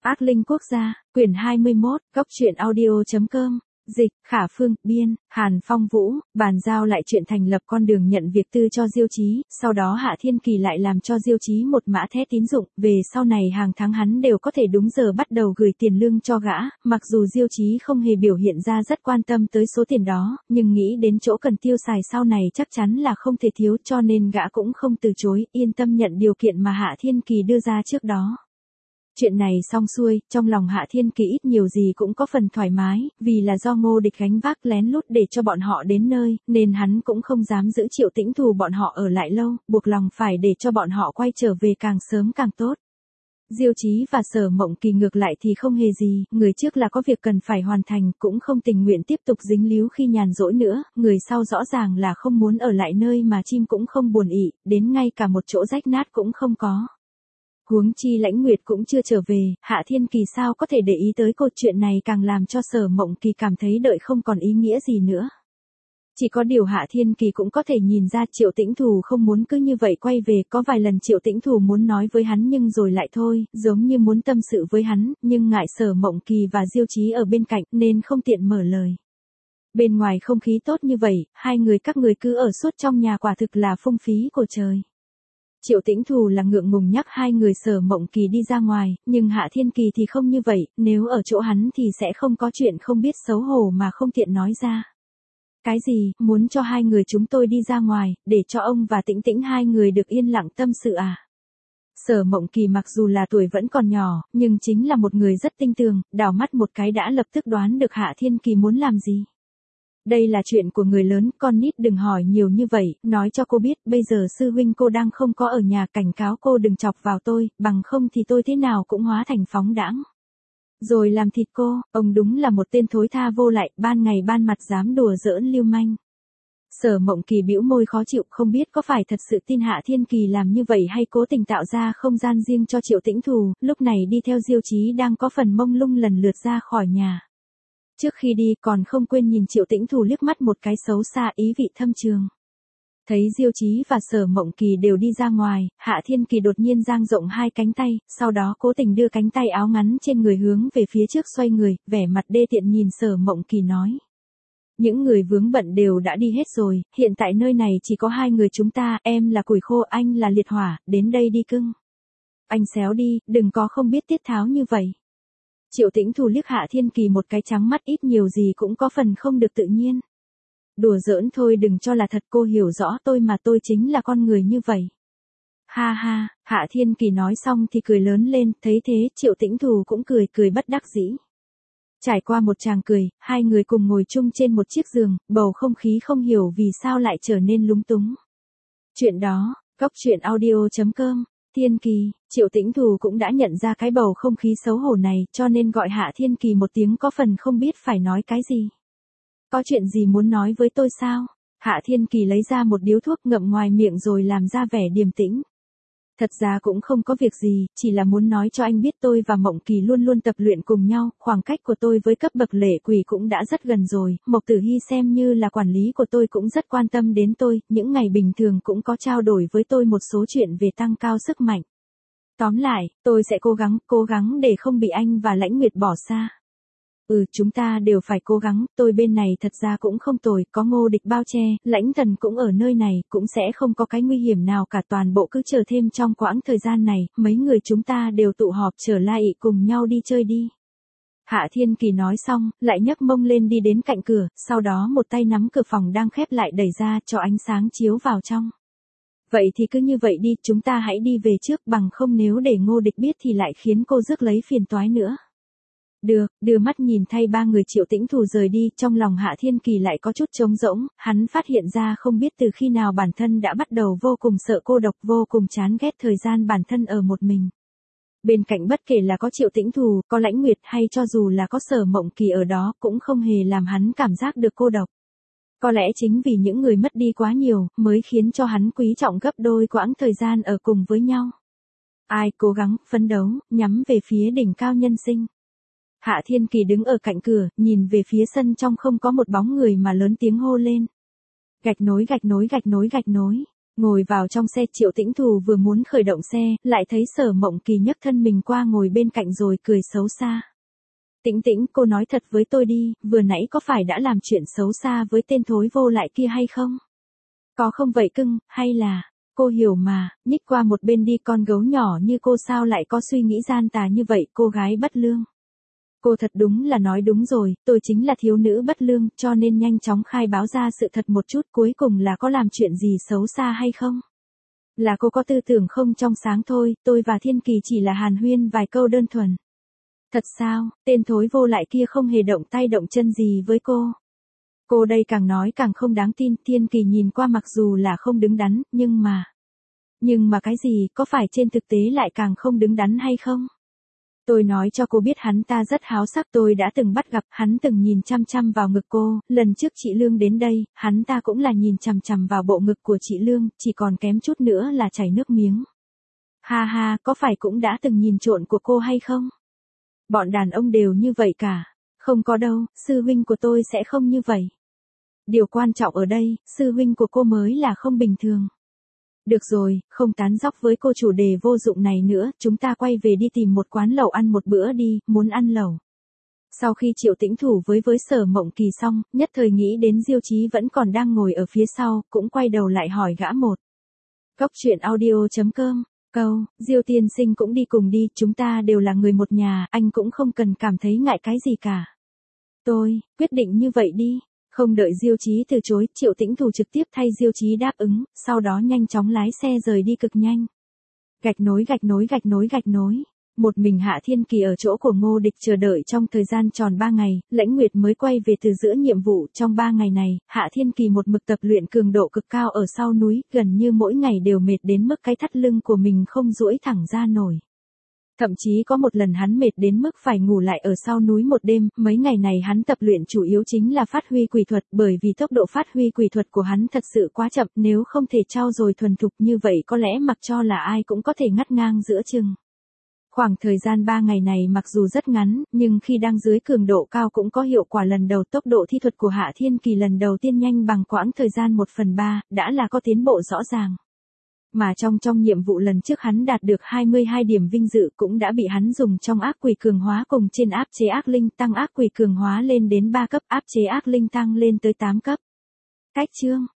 Ác Linh Quốc gia, quyển 21, góc truyện audio.com, dịch, Khả Phương, biên, Hàn Phong Vũ, bàn giao lại chuyện thành lập con đường nhận việc tư cho Diêu Chí, sau đó Hạ Thiên Kỳ lại làm cho Diêu Chí một mã thẻ tín dụng, về sau này hàng tháng hắn đều có thể đúng giờ bắt đầu gửi tiền lương cho gã, mặc dù Diêu Chí không hề biểu hiện ra rất quan tâm tới số tiền đó, nhưng nghĩ đến chỗ cần tiêu xài sau này chắc chắn là không thể thiếu, cho nên gã cũng không từ chối, yên tâm nhận điều kiện mà Hạ Thiên Kỳ đưa ra trước đó. Chuyện này xong xuôi, trong lòng Hạ Thiên Kỳ ít nhiều gì cũng có phần thoải mái, vì là do Ngô Địch gánh vác lén lút để cho bọn họ đến nơi, nên hắn cũng không dám giữ Triệu Tĩnh Thù bọn họ ở lại lâu, buộc lòng phải để cho bọn họ quay trở về càng sớm càng tốt. Diêu Chí và Sở Mộng Kỳ ngược lại thì không hề gì, người trước là có việc cần phải hoàn thành, cũng không tình nguyện tiếp tục dính líu khi nhàn rỗi nữa, người sau rõ ràng là không muốn ở lại nơi mà chim cũng không buồn ị, đến ngay cả một chỗ rách nát cũng không có. Huống chi Lãnh Nguyệt cũng chưa trở về, Hạ Thiên Kỳ sao có thể để ý tới câu chuyện này, càng làm cho Sở Mộng Kỳ cảm thấy đợi không còn ý nghĩa gì nữa. Chỉ có điều Hạ Thiên Kỳ cũng có thể nhìn ra Triệu Tĩnh Thù không muốn cứ như vậy quay về, có vài lần Triệu Tĩnh Thù muốn nói với hắn nhưng rồi lại thôi, giống như muốn tâm sự với hắn, nhưng ngại Sở Mộng Kỳ và Diêu Chí ở bên cạnh nên không tiện mở lời. Bên ngoài không khí tốt như vậy, hai người các người cứ ở suốt trong nhà quả thực là phung phí của trời. Triệu Tĩnh Thù là ngượng ngùng nhắc hai người Sở Mộng Kỳ đi ra ngoài, nhưng Hạ Thiên Kỳ thì không như vậy, nếu ở chỗ hắn thì sẽ không có chuyện không biết xấu hổ mà không tiện nói ra. Cái gì, muốn cho hai người chúng tôi đi ra ngoài, để cho ông và Tĩnh Tĩnh hai người được yên lặng tâm sự à? Sở Mộng Kỳ mặc dù là tuổi vẫn còn nhỏ, nhưng chính là một người rất tinh tường, đảo mắt một cái đã lập tức đoán được Hạ Thiên Kỳ muốn làm gì. Đây là chuyện của người lớn, con nít đừng hỏi nhiều như vậy, nói cho cô biết, bây giờ sư huynh cô đang không có ở nhà, cảnh cáo cô đừng chọc vào tôi, bằng không thì tôi thế nào cũng hóa thành phóng đãng. Rồi làm thịt cô, ông đúng là một tên thối tha vô lại, ban ngày ban mặt dám đùa giỡn lưu manh. Sở Mộng Kỳ bĩu môi khó chịu, không biết có phải thật sự tin Hạ Thiên Kỳ làm như vậy hay cố tình tạo ra không gian riêng cho Triệu Tĩnh Thù, lúc này đi theo Diêu Chí đang có phần mông lung lần lượt ra khỏi nhà. Trước khi đi còn không quên nhìn Triệu Tĩnh Thù liếc mắt một cái xấu xa ý vị thâm trường. Thấy Diêu Chí và Sở Mộng Kỳ đều đi ra ngoài, Hạ Thiên Kỳ đột nhiên dang rộng hai cánh tay, sau đó cố tình đưa cánh tay áo ngắn trên người hướng về phía trước xoay người, vẻ mặt đê tiện nhìn Sở Mộng Kỳ nói. Những người vướng bận đều đã đi hết rồi, hiện tại nơi này chỉ có hai người chúng ta, em là củi khô, anh là liệt hỏa, đến đây đi cưng. Anh xéo đi, đừng có không biết tiết tháo như vậy. Triệu Tĩnh Thù liếc Hạ Thiên Kỳ một cái trắng mắt, ít nhiều gì cũng có phần không được tự nhiên. Đùa giỡn thôi, đừng cho là thật, cô hiểu rõ tôi mà, tôi chính là con người như vậy. Ha ha, Hạ Thiên Kỳ nói xong thì cười lớn lên, thấy thế Triệu Tĩnh Thù cũng cười bất đắc dĩ. Trải qua một tràng cười, hai người cùng ngồi chung trên một chiếc giường, bầu không khí không hiểu vì sao lại trở nên lúng túng. Chuyện đó, góc truyện audio.com. Thiên Kỳ, Triệu Tĩnh Thù cũng đã nhận ra cái bầu không khí xấu hổ này, cho nên gọi Hạ Thiên Kỳ một tiếng có phần không biết phải nói cái gì. Có chuyện gì muốn nói với tôi sao? Hạ Thiên Kỳ lấy ra một điếu thuốc ngậm ngoài miệng rồi làm ra vẻ điềm tĩnh. Thật ra cũng không có việc gì, chỉ là muốn nói cho anh biết tôi và Mộng Kỳ luôn luôn tập luyện cùng nhau, khoảng cách của tôi với cấp bậc lệ quỷ cũng đã rất gần rồi, Mộc Tử Hy xem như là quản lý của tôi cũng rất quan tâm đến tôi, những ngày bình thường cũng có trao đổi với tôi một số chuyện về tăng cao sức mạnh. Tóm lại, tôi sẽ cố gắng để không bị anh và Lãnh Nguyệt bỏ xa. Chúng ta đều phải cố gắng, tôi bên này thật ra cũng không tồi, có Ngô Địch bao che, Lãnh Thần cũng ở nơi này, cũng sẽ không có cái nguy hiểm nào cả, toàn bộ cứ chờ thêm trong quãng thời gian này, mấy người chúng ta đều tụ họp trở lại cùng nhau đi chơi đi. Hạ Thiên Kỳ nói xong, lại nhấc mông lên đi đến cạnh cửa, sau đó một tay nắm cửa phòng đang khép lại đẩy ra cho ánh sáng chiếu vào trong. Vậy thì cứ như vậy đi, chúng ta hãy đi về trước, bằng không nếu để Ngô Địch biết thì lại khiến cô rước lấy phiền toái nữa. Được, đưa mắt nhìn thay ba người Triệu Tĩnh Thù rời đi, trong lòng Hạ Thiên Kỳ lại có chút trống rỗng, hắn phát hiện ra không biết từ khi nào bản thân đã bắt đầu vô cùng sợ cô độc, vô cùng chán ghét thời gian bản thân ở một mình. Bên cạnh bất kể là có Triệu Tĩnh Thù, có Lãnh Nguyệt hay cho dù là có Sở Mộng Kỳ ở đó cũng không hề làm hắn cảm giác được cô độc. Có lẽ chính vì những người mất đi quá nhiều, mới khiến cho hắn quý trọng gấp đôi quãng thời gian ở cùng với nhau. Ai cố gắng, phấn đấu, nhắm về phía đỉnh cao nhân sinh. Hạ Thiên Kỳ đứng ở cạnh cửa, nhìn về phía sân trong không có một bóng người mà lớn tiếng hô lên. Gạch nối. Ngồi vào trong xe Triệu Tĩnh Thù vừa muốn khởi động xe, lại thấy Sở Mộng Kỳ nhấc thân mình qua ngồi bên cạnh rồi cười xấu xa. Tĩnh Tĩnh, cô nói thật với tôi đi, vừa nãy có phải đã làm chuyện xấu xa với tên thối vô lại kia hay không? Có không vậy cưng, hay là, cô hiểu mà, nhích qua một bên đi, con gấu nhỏ như cô sao lại có suy nghĩ gian tà như vậy, cô gái bất lương. Cô thật đúng là nói đúng rồi, tôi chính là thiếu nữ bất lương, cho nên nhanh chóng khai báo ra sự thật một chút, cuối cùng là có làm chuyện gì xấu xa hay không? Là cô có tư tưởng không trong sáng thôi, tôi và Thiên Kỳ chỉ là hàn huyên vài câu đơn thuần. Thật sao, tên thối vô lại kia không hề động tay động chân gì với cô. Cô đây càng nói càng không đáng tin, Thiên Kỳ nhìn qua mặc dù là không đứng đắn, nhưng mà cái gì, có phải trên thực tế lại càng không đứng đắn hay không? Tôi nói cho cô biết hắn ta rất háo sắc, tôi đã từng bắt gặp, hắn từng nhìn chăm chăm vào ngực cô, lần trước chị Lương đến đây, hắn ta cũng là nhìn chằm chằm vào bộ ngực của chị Lương, chỉ còn kém chút nữa là chảy nước miếng. Ha ha, có phải cũng đã từng nhìn trộn của cô hay không? Bọn đàn ông đều như vậy cả. Không có đâu, sư huynh của tôi sẽ không như vậy. Điều quan trọng ở đây, sư huynh của cô mới là không bình thường. Được rồi, không tán dóc với cô chủ đề vô dụng này nữa, chúng ta quay về đi tìm một quán lẩu ăn một bữa đi, muốn ăn lẩu. Sau khi Triệu Tĩnh Thù với Sở Mộng Kỳ xong, nhất thời nghĩ đến Diêu Chí vẫn còn đang ngồi ở phía sau, cũng quay đầu lại hỏi gã một. Cốc truyện audio.com, câu, Diêu tiên sinh cũng đi cùng đi, chúng ta đều là người một nhà, anh cũng không cần cảm thấy ngại cái gì cả. Tôi, quyết định như vậy đi. Không đợi Diêu Chí từ chối, Triệu Tĩnh Thù trực tiếp thay Diêu Chí đáp ứng, sau đó nhanh chóng lái xe rời đi cực nhanh. Gạch nối. Một mình Hạ Thiên Kỳ ở chỗ của Ngô Địch chờ đợi trong thời gian tròn 3 ngày, Lãnh Nguyệt mới quay về từ giữa nhiệm vụ. Trong 3 ngày này, Hạ Thiên Kỳ một mực tập luyện cường độ cực cao ở sau núi, gần như mỗi ngày đều mệt đến mức cái thắt lưng của mình không duỗi thẳng ra nổi. Thậm chí có một lần hắn mệt đến mức phải ngủ lại ở sau núi một đêm, mấy ngày này hắn tập luyện chủ yếu chính là phát huy quỷ thuật, bởi vì tốc độ phát huy quỷ thuật của hắn thật sự quá chậm, nếu không thể trau dồi thuần thục như vậy có lẽ mặc cho là ai cũng có thể ngắt ngang giữa chừng. Khoảng thời gian 3 ngày này mặc dù rất ngắn, nhưng khi đang dưới cường độ cao cũng có hiệu quả. Lần đầu tốc độ thi thuật của Hạ Thiên Kỳ lần đầu tiên nhanh bằng quãng thời gian 1/3, đã là có tiến bộ rõ ràng. Mà trong nhiệm vụ lần trước hắn đạt được 22 điểm vinh dự cũng đã bị hắn dùng trong ác quỷ cường hóa cùng trên áp chế ác linh, tăng ác quỷ cường hóa lên đến 3 cấp, áp chế ác linh tăng lên tới 8 cấp. Cách chương